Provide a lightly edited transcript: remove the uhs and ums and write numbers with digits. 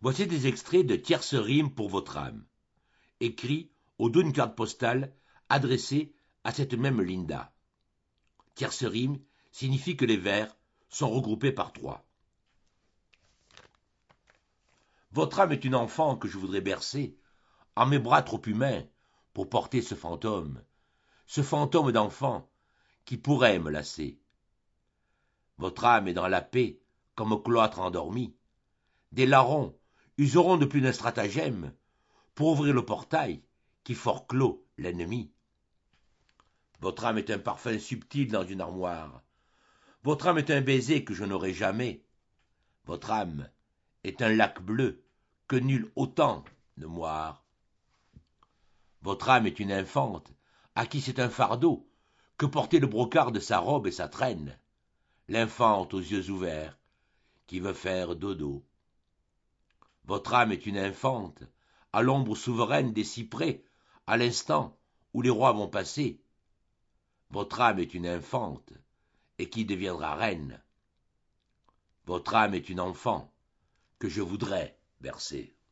Voici des extraits de Tierce rime pour votre âme, écrits au dos d'une carte postale adressée à cette même Linda. Tierce rime signifie que les vers sont regroupés par 3. Votre âme est une enfant que je voudrais bercer en mes bras trop humains pour porter ce fantôme d'enfant qui pourrait me lasser. Votre âme est dans la paix comme cloître endormi. Des larrons useront de plus d'un stratagème pour ouvrir le portail qui forclôt l'ennemi. Votre âme est un parfum subtil dans une armoire. Votre âme est un baiser que je n'aurai jamais. Votre âme est un lac bleu que nul autant ne moire. Votre âme est une infante à qui c'est un fardeau que porter le brocart de sa robe et sa traîne. L'infante aux yeux ouverts qui veut faire dodo. Votre âme est une infante à l'ombre souveraine des cyprès à l'instant où les rois vont passer. Votre âme est une infante et qui deviendra reine. Votre âme est une enfant que je voudrais bercer.